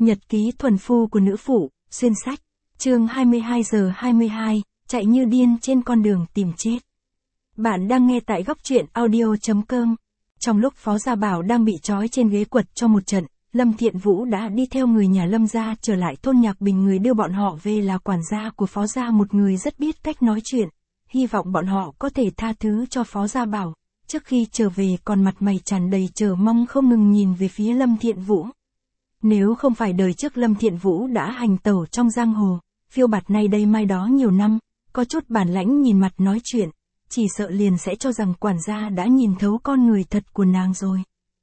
Nhật ký thuần phu của nữ phụ, xuyên sách. Chương 22:22, chạy như điên trên con đường tìm chết. Bạn đang nghe tại góc truyện audio.com. Trong lúc Phó Gia Bảo đang bị trói trên ghế quật cho một trận, Lâm Thiện Vũ đã đi theo người nhà Lâm gia trở lại thôn Nhạc Bình. Người đưa bọn họ về là quản gia của Phó gia, một người rất biết cách nói chuyện. Hy vọng bọn họ có thể tha thứ cho Phó Gia Bảo. Trước khi trở về còn mặt mày tràn đầy chờ mong, không ngừng nhìn về phía Lâm Thiện Vũ. Nếu không phải đời trước Lâm Thiện Vũ đã hành tẩu trong giang hồ, phiêu bạt nay đây mai đó nhiều năm, có chút bản lãnh nhìn mặt nói chuyện, chỉ sợ liền sẽ cho rằng quản gia đã nhìn thấu con người thật của nàng rồi.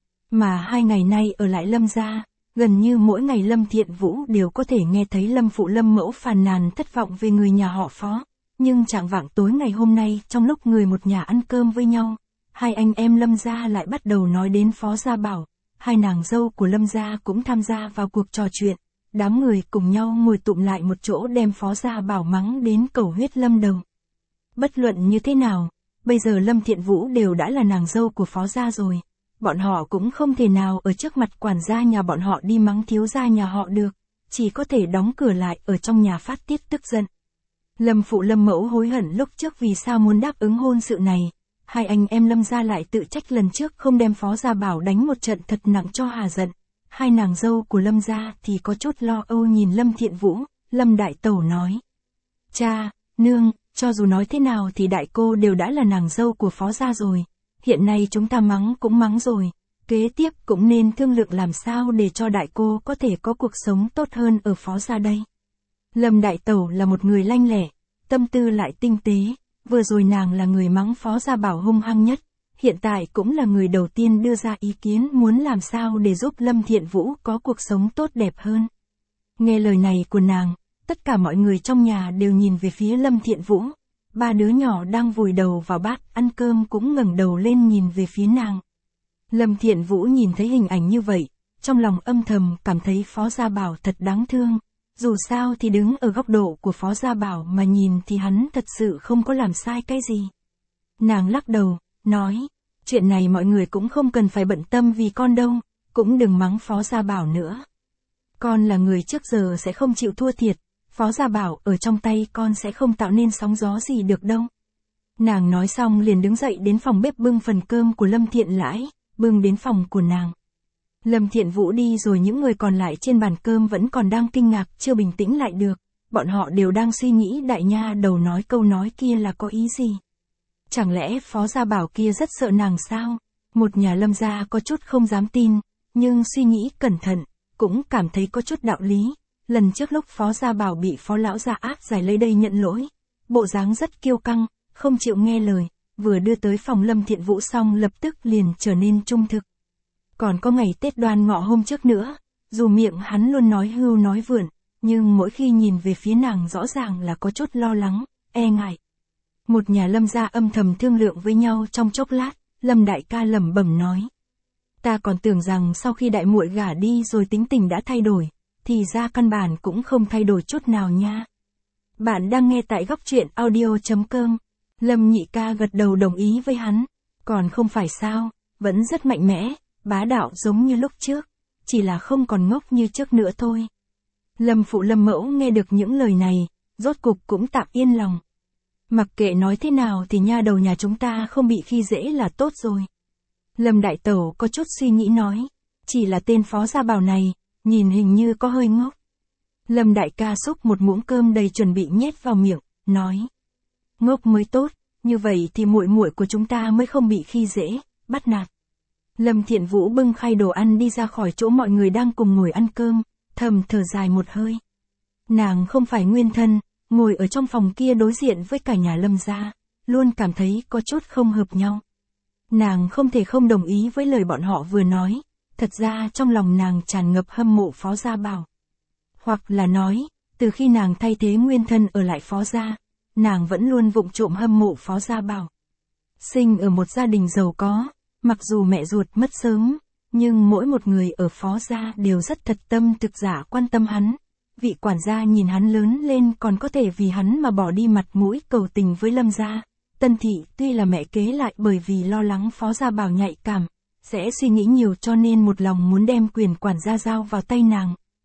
Mà 2 ngày nay ở lại Lâm gia, gần như mỗi ngày Lâm Thiện Vũ đều có thể nghe thấy Lâm phụ Lâm mẫu phàn nàn thất vọng về người nhà họ Phó. Nhưng chạng vạng tối ngày hôm nay, trong lúc người một nhà ăn cơm với nhau, hai anh em Lâm gia lại bắt đầu nói đến Phó Gia Bảo. Hai nàng dâu của Lâm gia cũng tham gia vào cuộc trò chuyện. Đám người cùng nhau ngồi tụm lại một chỗ đem Phó Gia Bảo mắng đến cầu huyết lâm đầu. Bất luận như thế nào, bây giờ Lâm Thiện Vũ đều đã là nàng dâu của Phó gia rồi. Bọn họ cũng không thể nào ở trước mặt quản gia nhà bọn họ đi mắng thiếu gia nhà họ được, chỉ có thể đóng cửa lại ở trong nhà phát tiết tức giận. Lâm phụ Lâm mẫu hối hận lúc trước vì sao muốn đáp ứng hôn sự này. Hai anh em Lâm gia lại tự trách lần trước không đem Phó Gia Bảo đánh một trận thật nặng cho hà giận. Hai nàng dâu của Lâm gia thì có chút lo âu nhìn Lâm Thiện Vũ. Lâm đại tẩu nói: Cha, nương, cho dù nói thế nào thì đại cô đều đã là nàng dâu của Phó gia rồi. Hiện nay chúng ta mắng cũng mắng rồi, kế tiếp cũng nên thương lượng làm sao để cho đại cô có thể có cuộc sống tốt hơn ở Phó gia đây. Lâm đại tẩu là một người lanh lẹ, tâm tư lại tinh tế. Vừa rồi nàng là người mắng Phó Gia Bảo hung hăng nhất, hiện tại cũng là người đầu tiên đưa ra ý kiến muốn làm sao để giúp Lâm Thiện Vũ có cuộc sống tốt đẹp hơn. Nghe lời này của nàng, tất cả mọi người trong nhà đều nhìn về phía Lâm Thiện Vũ. 3 đứa nhỏ đang vùi đầu vào bát ăn cơm cũng ngẩng đầu lên nhìn về phía nàng. Lâm Thiện Vũ nhìn thấy hình ảnh như vậy, trong lòng âm thầm cảm thấy Phó Gia Bảo thật đáng thương. Dù sao thì đứng ở góc độ của Phó Gia Bảo mà nhìn thì hắn thật sự không có làm sai cái gì. Nàng lắc đầu, nói, chuyện này mọi người cũng không cần phải bận tâm vì con đâu, cũng đừng mắng Phó Gia Bảo nữa. Con là người trước giờ sẽ không chịu thua thiệt, Phó Gia Bảo ở trong tay con sẽ không tạo nên sóng gió gì được đâu. Nàng nói xong liền đứng dậy đến phòng bếp bưng phần cơm của Lâm Thiện Lãi, bưng đến phòng của nàng. Lâm Thiện Vũ đi rồi những người còn lại trên bàn cơm vẫn còn đang kinh ngạc, chưa bình tĩnh lại được. Bọn họ đều đang suy nghĩ đại nha đầu nói câu nói kia là có ý gì. Chẳng lẽ Phó Gia Bảo kia rất sợ nàng sao? Một nhà Lâm gia có chút không dám tin, nhưng suy nghĩ cẩn thận, cũng cảm thấy có chút đạo lý. Lần trước lúc Phó Gia Bảo bị Phó lão gia áp giải lấy đây nhận lỗi, bộ dáng rất kiêu căng, không chịu nghe lời, vừa đưa tới phòng Lâm Thiện Vũ xong lập tức liền trở nên trung thực. Còn có ngày Tết Đoan Ngọ hôm trước nữa, dù miệng hắn luôn nói hưu nói vượn, nhưng mỗi khi nhìn về phía nàng rõ ràng là có chút lo lắng, e ngại. Một nhà Lâm gia âm thầm thương lượng với nhau trong chốc lát, Lâm đại ca lẩm bẩm nói: Ta còn tưởng rằng sau khi đại muội gả đi rồi tính tình đã thay đổi, thì ra căn bản cũng không thay đổi chút nào nha. Bạn đang nghe tại góc truyện audio.com. Lâm nhị ca gật đầu đồng ý với hắn, còn không phải sao, vẫn rất mạnh mẽ, bá đạo giống như lúc trước, chỉ là không còn ngốc như trước nữa thôi. Lâm phụ Lâm mẫu nghe được những lời này, rốt cục cũng tạm yên lòng. Mặc kệ nói thế nào thì nha đầu nhà chúng ta không bị khi dễ là tốt rồi. Lâm đại tẩu có chút suy nghĩ nói, chỉ là tên Phó Gia Bảo này, nhìn hình như có hơi ngốc. Lâm đại ca xúc một muỗng cơm đầy chuẩn bị nhét vào miệng, nói: Ngốc mới tốt, như vậy thì muội muội của chúng ta mới không bị khi dễ, bắt nạt. Lâm Thiện Vũ bưng khay đồ ăn đi ra khỏi chỗ mọi người đang cùng ngồi ăn cơm, thầm thở dài một hơi. Nàng không phải nguyên thân, ngồi ở trong phòng kia đối diện với cả nhà Lâm gia, luôn cảm thấy có chút không hợp nhau. Nàng không thể không đồng ý với lời bọn họ vừa nói, thật ra trong lòng nàng tràn ngập hâm mộ Phó Gia Bảo. Hoặc là nói, từ khi nàng thay thế nguyên thân ở lại Phó gia, nàng vẫn luôn vụng trộm hâm mộ Phó Gia Bảo. Sinh ở một gia đình giàu có, mặc dù mẹ ruột mất sớm, nhưng mỗi một người ở Phó gia đều rất thật tâm thực giả quan tâm hắn. Vị quản gia nhìn hắn lớn lên còn có thể vì hắn mà bỏ đi mặt mũi cầu tình với Lâm gia. Tân thị tuy là mẹ kế lại bởi vì lo lắng Phó Gia Bảo nhạy cảm, sẽ suy nghĩ nhiều cho nên một lòng muốn đem quyền quản gia giao vào tay nàng.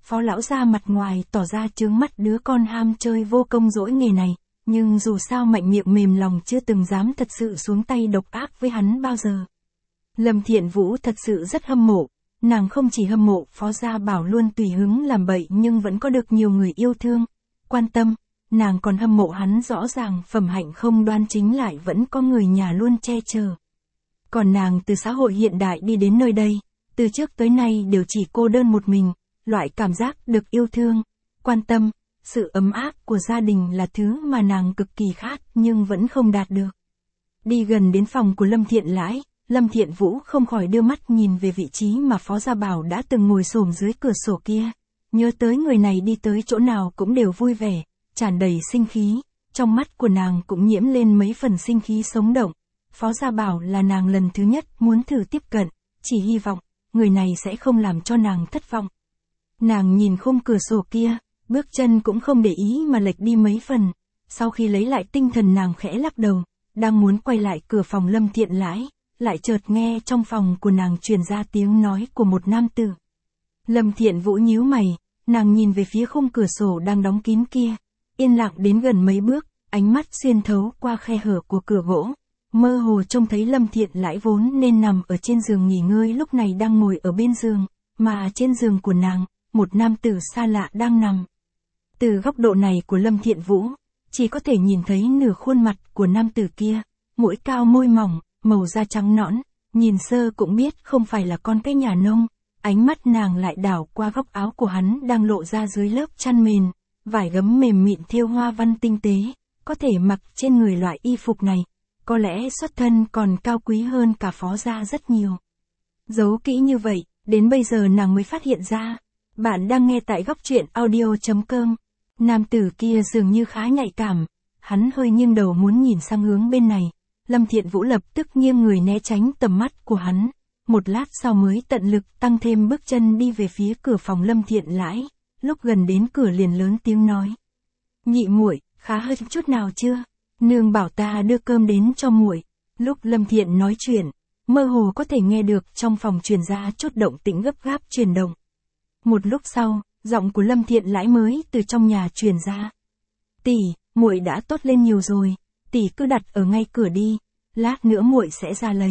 Phó lão gia mặt ngoài tỏ ra trướng mắt đứa con ham chơi vô công dỗi nghề này, nhưng dù sao mạnh miệng mềm lòng chưa từng dám thật sự xuống tay độc ác với hắn bao giờ. Lâm Thiện Vũ thật sự rất hâm mộ, nàng không chỉ hâm mộ Phó Gia Bảo luôn tùy hứng làm bậy nhưng vẫn có được nhiều người yêu thương, quan tâm, nàng còn hâm mộ hắn rõ ràng phẩm hạnh không đoan chính lại vẫn có người nhà luôn che chở. Còn nàng từ xã hội hiện đại đi đến nơi đây, từ trước tới nay đều chỉ cô đơn một mình, loại cảm giác được yêu thương, quan tâm, sự ấm áp của gia đình là thứ mà nàng cực kỳ khát nhưng vẫn không đạt được. Đi gần đến phòng của Lâm Thiện Lãi, Lâm Thiện Vũ không khỏi đưa mắt nhìn về vị trí mà Phó Gia Bảo đã từng ngồi xổm dưới cửa sổ kia, nhớ tới người này đi tới chỗ nào cũng đều vui vẻ, tràn đầy sinh khí, trong mắt của nàng cũng nhiễm lên mấy phần sinh khí sống động. Phó Gia Bảo là nàng lần thứ nhất muốn thử tiếp cận, chỉ hy vọng, người này sẽ không làm cho nàng thất vọng. Nàng nhìn khung cửa sổ kia, bước chân cũng không để ý mà lệch đi mấy phần, sau khi lấy lại tinh thần nàng khẽ lắc đầu, đang muốn quay lại cửa phòng Lâm Thiện Lãi, lại chợt nghe trong phòng của nàng truyền ra tiếng nói của một nam tử. Lâm Thiện Vũ nhíu mày, nàng nhìn về phía khung cửa sổ đang đóng kín kia, yên lặng đến gần mấy bước, ánh mắt xuyên thấu qua khe hở của cửa gỗ, mơ hồ trông thấy Lâm Thiện Lãi vốn nên nằm ở trên giường nghỉ ngơi lúc này đang ngồi ở bên giường, mà trên giường của nàng, một nam tử xa lạ đang nằm. Từ góc độ này của Lâm Thiện Vũ, chỉ có thể nhìn thấy nửa khuôn mặt của nam tử kia, mũi cao môi mỏng, màu da trắng nõn, nhìn sơ cũng biết không phải là con cái nhà nông. Ánh mắt nàng lại đảo qua góc áo của hắn đang lộ ra dưới lớp chăn mền, vải gấm mềm mịn thêu hoa văn tinh tế, có thể mặc trên người loại y phục này, có lẽ xuất thân còn cao quý hơn cả Phó gia rất nhiều. Giấu kỹ như vậy, đến bây giờ nàng mới phát hiện ra. Bạn đang nghe tại góc truyện audio.com. Nam tử kia dường như khá nhạy cảm, hắn hơi nghiêng đầu muốn nhìn sang hướng bên này. Lâm Thiện Vũ lập tức nghiêng người né tránh tầm mắt của hắn, một lát sau mới tận lực tăng thêm bước chân đi về phía cửa phòng Lâm Thiện Lãi, lúc gần đến cửa liền lớn tiếng nói: "Nhị muội, khá hơn chút nào chưa? Nương bảo ta đưa cơm đến cho muội." Lúc Lâm Thiện nói chuyện, mơ hồ có thể nghe được trong phòng truyền ra chút động tĩnh gấp gáp chuyển động. Một lúc sau, giọng của Lâm Thiện Lãi mới từ trong nhà truyền ra: "Tỷ, muội đã tốt lên nhiều rồi, tỷ cứ đặt ở ngay cửa đi, lát nữa muội sẽ ra lấy."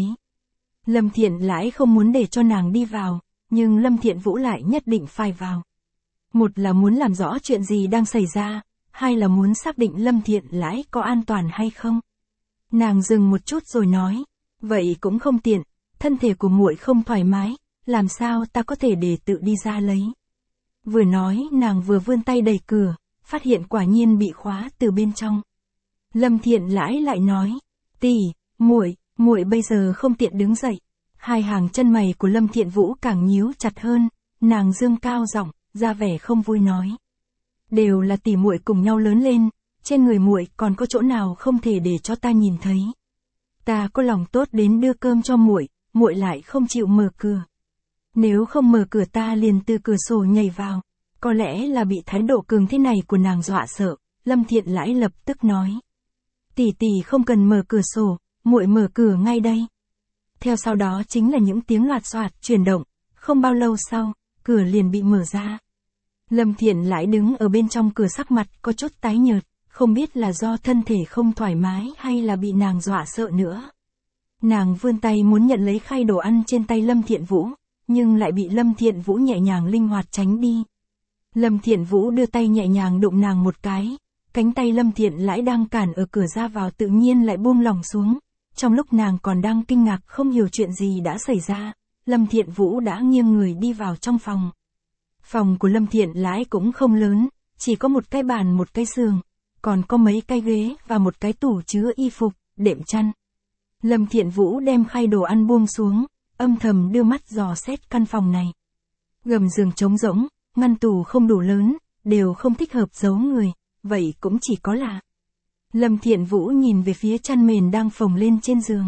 Lâm Thiện Lãi không muốn để cho nàng đi vào, nhưng Lâm Thiện Vũ lại nhất định phải vào. Một là muốn làm rõ chuyện gì đang xảy ra, hai là muốn xác định Lâm Thiện Lãi có an toàn hay không. Nàng dừng một chút rồi nói: "Vậy cũng không tiện, thân thể của muội không thoải mái, làm sao ta có thể để tự đi ra lấy." Vừa nói nàng vừa vươn tay đẩy cửa, phát hiện quả nhiên bị khóa từ bên trong. Lâm Thiện Lãi lại nói: "Tỷ, muội bây giờ không tiện đứng dậy." Hai hàng chân mày của Lâm Thiện Vũ càng nhíu chặt hơn, nàng dương cao giọng, ra vẻ không vui nói: "Đều là tỷ muội cùng nhau lớn lên, trên người muội còn có chỗ nào không thể để cho ta nhìn thấy. Ta có lòng tốt đến đưa cơm cho muội, muội lại không chịu mở cửa. Nếu không mở cửa ta liền từ cửa sổ nhảy vào." Có lẽ là bị thái độ cường thế này của nàng dọa sợ, Lâm Thiện Lãi lập tức nói: "Tỷ tỷ không cần mở cửa sổ, muội mở cửa ngay đây." Theo sau đó chính là những tiếng loạt xoạt chuyển động, không bao lâu sau, cửa liền bị mở ra. Lâm Thiện Lãi đứng ở bên trong cửa sắc mặt có chút tái nhợt, không biết là do thân thể không thoải mái hay là bị nàng dọa sợ nữa. Nàng vươn tay muốn nhận lấy khay đồ ăn trên tay Lâm Thiện Vũ, nhưng lại bị Lâm Thiện Vũ nhẹ nhàng linh hoạt tránh đi. Lâm Thiện Vũ đưa tay nhẹ nhàng đụng nàng một cái, cánh tay Lâm Thiện Lãi đang cản ở cửa ra vào tự nhiên lại buông lỏng xuống. Trong lúc nàng còn đang kinh ngạc không hiểu chuyện gì đã xảy ra, Lâm Thiện Vũ đã nghiêng người đi vào trong phòng. Phòng của Lâm Thiện Lãi cũng không lớn, chỉ có một cái bàn một cái giường, còn có mấy cái ghế và một cái tủ chứa y phục, đệm chăn. Lâm Thiện Vũ đem khay đồ ăn buông xuống, âm thầm đưa mắt dò xét căn phòng này. Gầm giường trống rỗng, ngăn tủ không đủ lớn, đều không thích hợp giấu người, vậy cũng chỉ có là. Lâm Thiện Vũ nhìn về phía chăn mền đang phồng lên trên giường.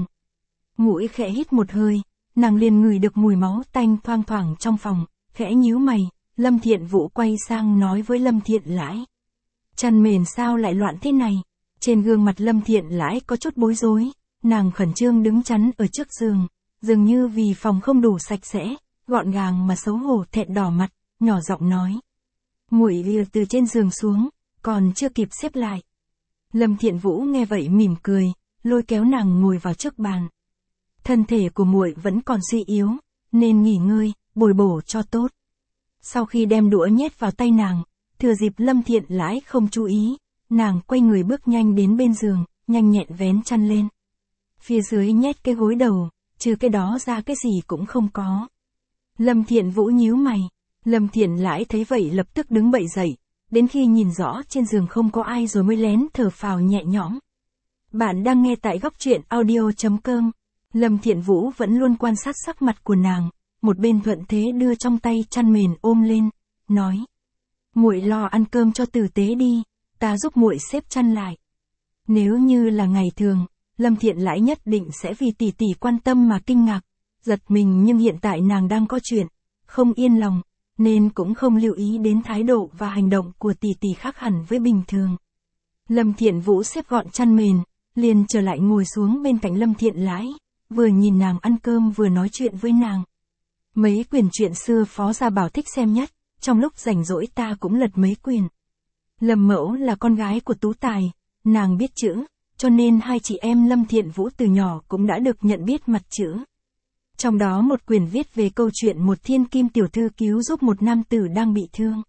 Mũi khẽ hít một hơi, nàng liền ngửi được mùi máu tanh thoang thoảng trong phòng, khẽ nhíu mày, Lâm Thiện Vũ quay sang nói với Lâm Thiện Lãi: "Chăn mền sao lại loạn thế này?" Trên gương mặt Lâm Thiện Lãi có chút bối rối, nàng khẩn trương đứng chắn ở trước giường, dường như vì phòng không đủ sạch sẽ, gọn gàng mà xấu hổ thẹn đỏ mặt, nhỏ giọng nói: Muội lìa từ trên giường xuống, còn chưa kịp xếp lại. Lâm Thiện Vũ nghe vậy mỉm cười, lôi kéo nàng ngồi vào trước bàn. Thân thể của muội vẫn còn suy yếu, nên nghỉ ngơi, bồi bổ cho tốt. Sau khi đem đũa nhét vào tay nàng, thừa dịp Lâm Thiện Lãi không chú ý, nàng quay người bước nhanh đến bên giường, nhanh nhẹn vén chăn lên. Phía dưới nhét cái gối đầu, trừ cái đó ra cái gì cũng không có. Lâm Thiện Vũ nhíu mày, Lâm Thiện Lãi thấy vậy lập tức đứng bậy dậy, đến khi nhìn rõ trên giường không có ai rồi mới lén thở phào nhẹ nhõm. Bạn đang nghe tại góc truyện audio.com. Lâm Thiện Vũ vẫn luôn quan sát sắc mặt của nàng, một bên thuận thế đưa trong tay chăn mền ôm lên, nói: "Muội lo ăn cơm cho tử tế đi, ta giúp muội xếp chăn lại." Nếu như là ngày thường, Lâm Thiện Lãi nhất định sẽ vì tỷ tỷ quan tâm mà kinh ngạc, giật mình, nhưng hiện tại nàng đang có chuyện, không yên lòng, nên cũng không lưu ý đến thái độ và hành động của tỷ tỷ khác hẳn với bình thường. Lâm Thiện Vũ xếp gọn chăn mền, liền trở lại ngồi xuống bên cạnh Lâm Thiện Lãi, vừa nhìn nàng ăn cơm vừa nói chuyện với nàng. Mấy quyển truyện xưa Phó Gia Bảo thích xem nhất, trong lúc rảnh rỗi ta cũng lật mấy quyển. Lâm Mẫu là con gái của Tú Tài, nàng biết chữ, cho nên hai chị em Lâm Thiện Vũ từ nhỏ cũng đã được nhận biết mặt chữ. Trong đó một quyển viết về câu chuyện một thiên kim tiểu thư cứu giúp một nam tử đang bị thương.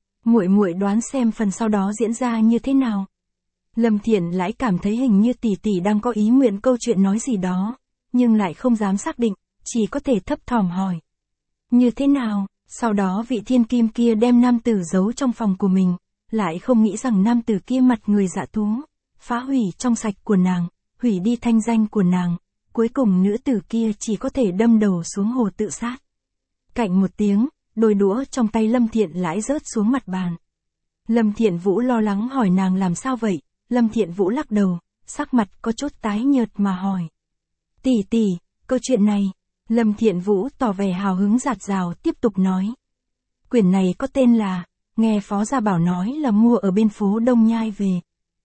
Muội đoán xem phần sau đó diễn ra như thế nào. Lâm Thiện Lãi cảm thấy hình như tỷ tỷ đang có ý nguyện câu chuyện nói gì đó, nhưng lại không dám xác định, chỉ có thể thấp thỏm hỏi: "Như thế nào?" Sau đó vị thiên kim kia đem nam tử giấu trong phòng của mình, lại không nghĩ rằng nam tử kia mặt người dạ thú, phá hủy trong sạch của nàng, hủy đi thanh danh của nàng, cuối cùng nữ tử kia chỉ có thể đâm đầu xuống hồ tự sát. Cạnh một tiếng, đôi đũa trong tay Lâm Thiện Lãi rớt xuống mặt bàn. Lâm Thiện Vũ lo lắng hỏi nàng làm sao vậy, Lâm Thiện Vũ lắc đầu, sắc mặt có chút tái nhợt mà hỏi: "Tỷ tỷ, câu chuyện này." Lâm Thiện Vũ tỏ vẻ hào hứng rạt rào tiếp tục nói: "Quyển này có tên là, nghe Phó Gia Bảo nói là mua ở bên phố Đông Nhai về.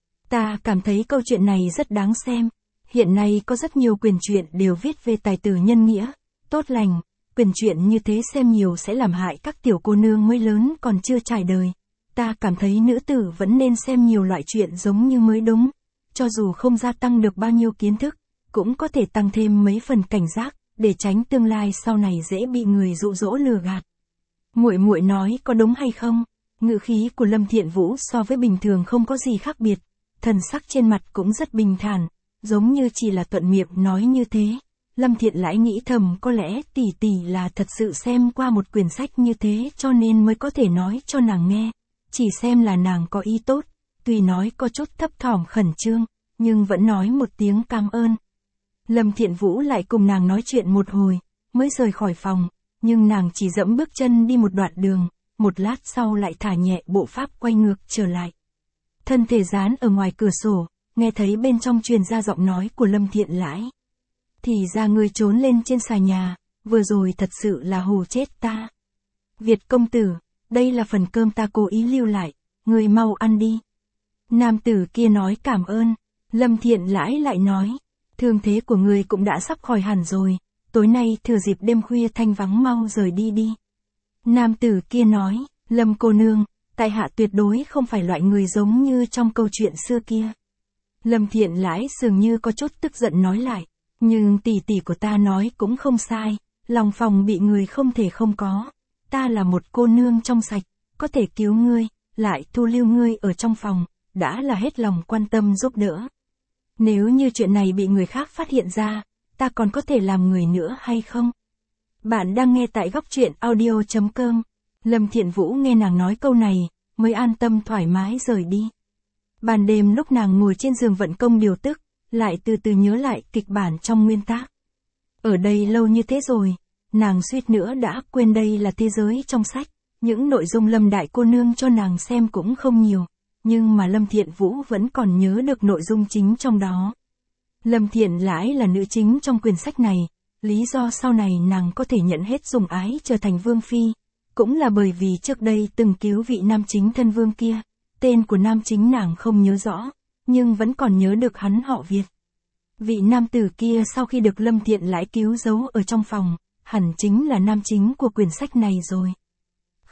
Ta cảm thấy câu chuyện này rất đáng xem. Hiện nay có rất nhiều quyển truyện đều viết về tài tử nhân nghĩa, tốt lành, quyển truyện như thế xem nhiều sẽ làm hại các tiểu cô nương mới lớn còn chưa trải đời. Ta cảm thấy nữ tử vẫn nên xem nhiều loại truyện giống như mới đúng, cho dù không gia tăng được bao nhiêu kiến thức, cũng có thể tăng thêm mấy phần cảnh giác, để tránh tương lai sau này dễ bị người dụ dỗ lừa gạt." Muội nói có đúng hay không? Ngữ khí của Lâm Thiện Vũ so với bình thường không có gì khác biệt, thần sắc trên mặt cũng rất bình thản, giống như chỉ là thuận miệng nói như thế. Lâm Thiện Lãi nghĩ thầm có lẽ tỷ tỷ là thật sự xem qua một quyển sách như thế cho nên mới có thể nói cho nàng nghe, chỉ xem là nàng có ý tốt, tuy nói có chút thấp thỏm khẩn trương, nhưng vẫn nói một tiếng cảm ơn. Lâm Thiện Vũ lại cùng nàng nói chuyện một hồi, mới rời khỏi phòng, nhưng nàng chỉ dẫm bước chân đi một đoạn đường, một lát sau lại thả nhẹ bộ pháp quay ngược trở lại. Thân thể dán ở ngoài cửa sổ, nghe thấy bên trong truyền ra giọng nói của Lâm Thiện Lãi: "Thì ra ngươi trốn lên trên xà nhà, vừa rồi thật sự là hù chết ta. Việt công tử, đây là phần cơm ta cố ý lưu lại, ngươi mau ăn đi." Nam tử kia nói cảm ơn, Lâm Thiện Lãi lại nói: "Thương thế của ngươi cũng đã sắp khỏi hẳn rồi, tối nay thừa dịp đêm khuya thanh vắng mau rời đi đi." Nam tử kia nói: "Lâm cô nương, tại hạ tuyệt đối không phải loại người giống như trong câu chuyện xưa kia." Lâm Thiện Lãi dường như có chút tức giận nói lại: "Nhưng tỷ tỷ của ta nói cũng không sai, lòng phòng bị người không thể không có. Ta là một cô nương trong sạch, có thể cứu ngươi, lại thu lưu ngươi ở trong phòng, đã là hết lòng quan tâm giúp đỡ. Nếu như chuyện này bị người khác phát hiện ra, ta còn có thể làm người nữa hay không?" Bạn đang nghe tại góc truyện audio.com. Lâm Thiện Vũ nghe nàng nói câu này, mới an tâm thoải mái rời đi. Ban đêm lúc nàng ngồi trên giường vận công điều tức, lại từ từ nhớ lại kịch bản trong nguyên tác. Ở đây lâu như thế rồi, nàng suýt nữa đã quên đây là thế giới trong sách, những nội dung Lâm đại cô nương cho nàng xem cũng không nhiều, nhưng mà Lâm Thiện Vũ vẫn còn nhớ được nội dung chính trong đó. Lâm Thiện Lãi là nữ chính trong quyển sách này, lý do sau này nàng có thể nhận hết sủng ái trở thành vương phi, cũng là bởi vì trước đây từng cứu vị nam chính thân vương kia. Tên của nam chính nàng không nhớ rõ, nhưng vẫn còn nhớ được hắn họ Việt. Vị nam tử kia sau khi được Lâm Thiện Lãi cứu giấu ở trong phòng, hẳn chính là nam chính của quyển sách này rồi.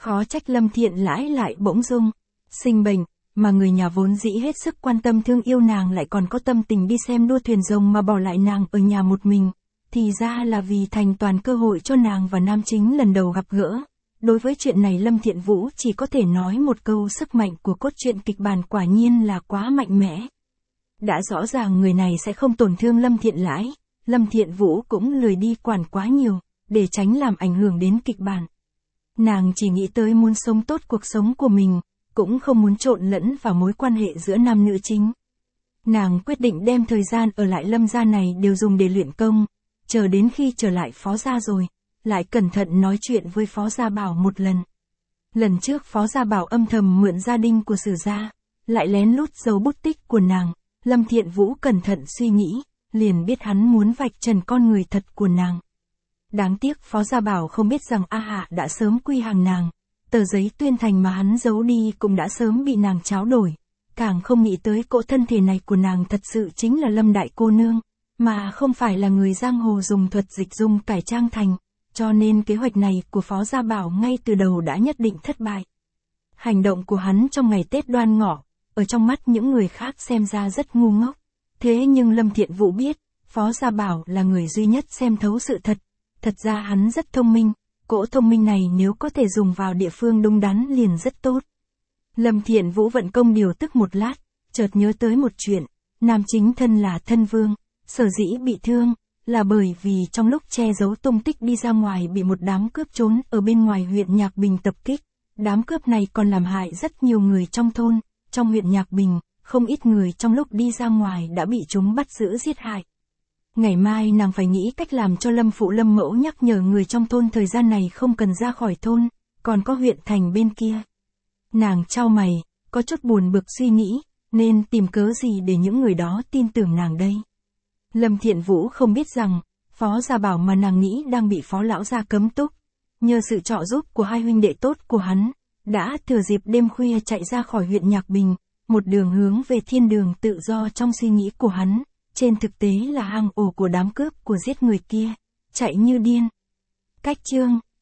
Khó trách Lâm Thiện Lãi lại bỗng dưng sinh bệnh, mà người nhà vốn dĩ hết sức quan tâm thương yêu nàng lại còn có tâm tình đi xem đua thuyền rồng mà bỏ lại nàng ở nhà một mình, thì ra là vì thành toàn cơ hội cho nàng và nam chính lần đầu gặp gỡ. Đối với chuyện này Lâm Thiện Vũ chỉ có thể nói một câu, sức mạnh của cốt truyện kịch bản quả nhiên là quá mạnh mẽ. Đã rõ ràng người này sẽ không tổn thương Lâm Thiện Lãi, Lâm Thiện Vũ cũng lười đi quản quá nhiều, để tránh làm ảnh hưởng đến kịch bản. Nàng chỉ nghĩ tới muốn sống tốt cuộc sống của mình, cũng không muốn trộn lẫn vào mối quan hệ giữa nam nữ chính. Nàng quyết định đem thời gian ở lại Lâm gia này đều dùng để luyện công, chờ đến khi trở lại Phó gia rồi, lại cẩn thận nói chuyện với Phó Gia Bảo một lần. Lần trước Phó Gia Bảo âm thầm mượn gia đình của Sử gia, lại lén lút giấu bút tích của nàng, Lâm Thiện Vũ cẩn thận suy nghĩ, liền biết hắn muốn vạch trần con người thật của nàng. Đáng tiếc Phó Gia Bảo không biết rằng A Hạ đã sớm quy hàng nàng, tờ giấy tuyên thành mà hắn giấu đi cũng đã sớm bị nàng tráo đổi, càng không nghĩ tới cỗ thân thể này của nàng thật sự chính là Lâm đại cô nương, mà không phải là người giang hồ dùng thuật dịch dung cải trang thành, cho nên kế hoạch này của Phó Gia Bảo ngay từ đầu đã nhất định thất bại. Hành động của hắn trong ngày Tết Đoan Ngọ, ở trong mắt những người khác xem ra rất ngu ngốc, thế nhưng Lâm Thiện Vũ biết, Phó Gia Bảo là người duy nhất xem thấu sự thật. Thật ra hắn rất thông minh, cỗ thông minh này nếu có thể dùng vào địa phương đúng đắn liền rất tốt. Lâm Thiện Vũ vận công điều tức một lát, chợt nhớ tới một chuyện, nam chính thân là thân vương, sở dĩ bị thương, là bởi vì trong lúc che giấu tung tích đi ra ngoài bị một đám cướp trốn ở bên ngoài huyện Nhạc Bình tập kích. Đám cướp này còn làm hại rất nhiều người trong thôn, trong huyện Nhạc Bình, không ít người trong lúc đi ra ngoài đã bị chúng bắt giữ giết hại. Ngày mai nàng phải nghĩ cách làm cho Lâm Phụ Lâm Mẫu nhắc nhở người trong thôn thời gian này không cần ra khỏi thôn, còn có huyện thành bên kia. Nàng chau mày, có chút buồn bực suy nghĩ, nên tìm cớ gì để những người đó tin tưởng nàng đây. Lâm Thiện Vũ không biết rằng, Phó Gia Bảo mà nàng nghĩ đang bị Phó Lão gia cấm túc, nhờ sự trợ giúp của hai huynh đệ tốt của hắn, đã thừa dịp đêm khuya chạy ra khỏi huyện Nhạc Bình, một đường hướng về thiên đường tự do trong suy nghĩ của hắn. Trên thực tế là hang ổ của đám cướp của giết người kia, chạy như điên. Cách chương